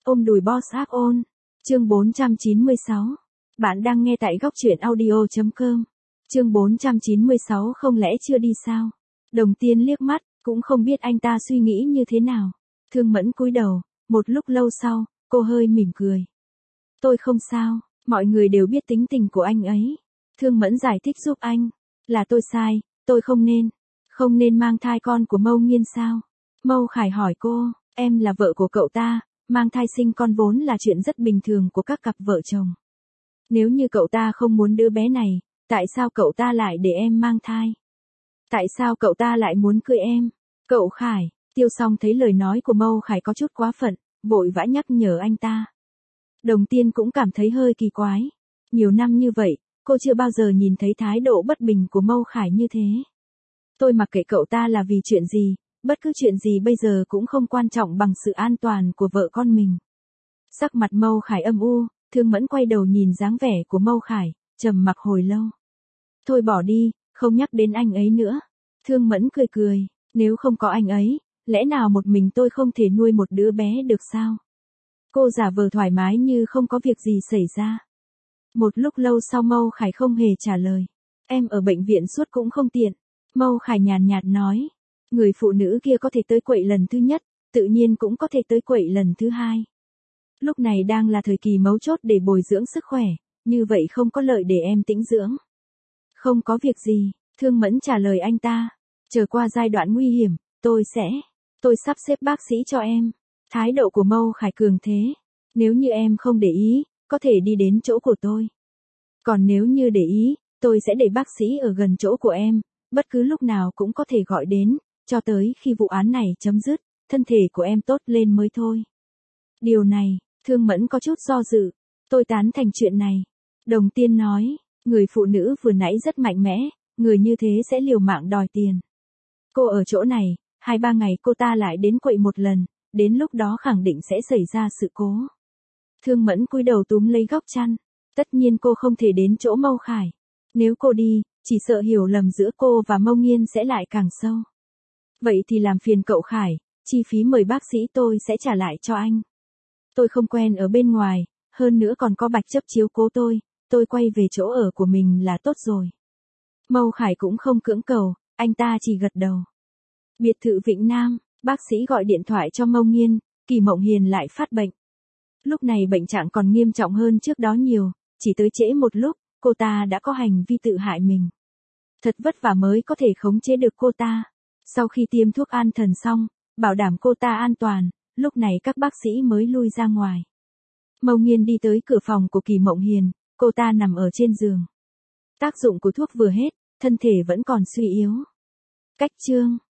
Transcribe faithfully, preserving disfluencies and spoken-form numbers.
Ôm đùi boss áp ôn. Chương bốn trăm chín mươi sáu. Bạn đang nghe tại góc truyện audio chấm com. Chương bốn trăm chín mươi sáu không lẽ chưa đi sao? Đồng Tiên liếc mắt, cũng không biết anh ta suy nghĩ như thế nào. Thương Mẫn cúi đầu, một lúc lâu sau, cô hơi mỉm cười. Tôi không sao, mọi người đều biết tính tình của anh ấy. Thương Mẫn giải thích giúp anh. Là tôi sai, tôi không nên. Không nên mang thai con của Mâu Nghiên sao? Mâu Khải hỏi cô, em là vợ của cậu ta, mang thai sinh con vốn là chuyện rất bình thường của các cặp vợ chồng. Nếu như cậu ta không muốn đứa bé này, tại sao cậu ta lại để em mang thai? Tại sao cậu ta lại muốn cưới em? Cậu Khải, Tiêu Song thấy lời nói của Mâu Khải có chút quá phận, vội vã nhắc nhở anh ta. Đồng Tiên cũng cảm thấy hơi kỳ quái. Nhiều năm như vậy, cô chưa bao giờ nhìn thấy thái độ bất bình của Mâu Khải như thế. Tôi mặc kệ cậu ta là vì chuyện gì, bất cứ chuyện gì bây giờ cũng không quan trọng bằng sự an toàn của vợ con mình. Sắc mặt Mâu Khải âm u, Thương Mẫn quay đầu nhìn dáng vẻ của Mâu Khải, trầm mặc hồi lâu. Thôi bỏ đi, không nhắc đến anh ấy nữa. Thương Mẫn cười cười, nếu không có anh ấy, lẽ nào một mình tôi không thể nuôi một đứa bé được sao? Cô giả vờ thoải mái như không có việc gì xảy ra. Một lúc lâu sau Mâu Khải không hề trả lời. Em ở bệnh viện suốt cũng không tiện. Mâu Khải nhàn nhạt nói. Người phụ nữ kia có thể tới quậy lần thứ nhất, tự nhiên cũng có thể tới quậy lần thứ hai. Lúc này đang là thời kỳ mấu chốt để bồi dưỡng sức khỏe, như vậy không có lợi để em tĩnh dưỡng. Không có việc gì, Thương Mẫn trả lời anh ta. Chờ qua giai đoạn nguy hiểm, tôi sẽ, tôi sắp xếp bác sĩ cho em. Thái độ của Mâu Khải cường thế. Nếu như em không để ý, có thể đi đến chỗ của tôi. Còn nếu như để ý, tôi sẽ để bác sĩ ở gần chỗ của em, bất cứ lúc nào cũng có thể gọi đến, cho tới khi vụ án này chấm dứt, thân thể của em tốt lên mới thôi. Điều này, Thương Mẫn có chút do dự. Tôi tán thành chuyện này. Đồng Tiên nói, người phụ nữ vừa nãy rất mạnh mẽ, người như thế sẽ liều mạng đòi tiền. Cô ở chỗ này, hai ba ngày cô ta lại đến quậy một lần, đến lúc đó khẳng định sẽ xảy ra sự cố. Thương Mẫn cúi đầu túm lấy góc chăn. Tất nhiên cô không thể đến chỗ Mâu Khải. Nếu cô đi, chỉ sợ hiểu lầm giữa cô và Mâu Nghiên sẽ lại càng sâu. Vậy thì làm phiền cậu Khải, chi phí mời bác sĩ tôi sẽ trả lại cho anh. Tôi không quen ở bên ngoài, hơn nữa còn có Bạch Chấp chiếu cố tôi, tôi quay về chỗ ở của mình là tốt rồi. Mâu Khải cũng không cưỡng cầu, anh ta chỉ gật đầu. Biệt thự Vĩnh Nam, bác sĩ gọi điện thoại cho Mâu Nghiên, Kỳ Mộng Hiền lại phát bệnh. Lúc này bệnh trạng còn nghiêm trọng hơn trước đó nhiều, chỉ tới trễ một lúc, cô ta đã có hành vi tự hại mình. Thật vất vả mới có thể khống chế được cô ta. Sau khi tiêm thuốc an thần xong, bảo đảm cô ta an toàn, lúc này các bác sĩ mới lui ra ngoài. Mâu Nghiên đi tới cửa phòng của Kỳ Mộng Hiền, cô ta nằm ở trên giường. Tác dụng của thuốc vừa hết, thân thể vẫn còn suy yếu. Cách chương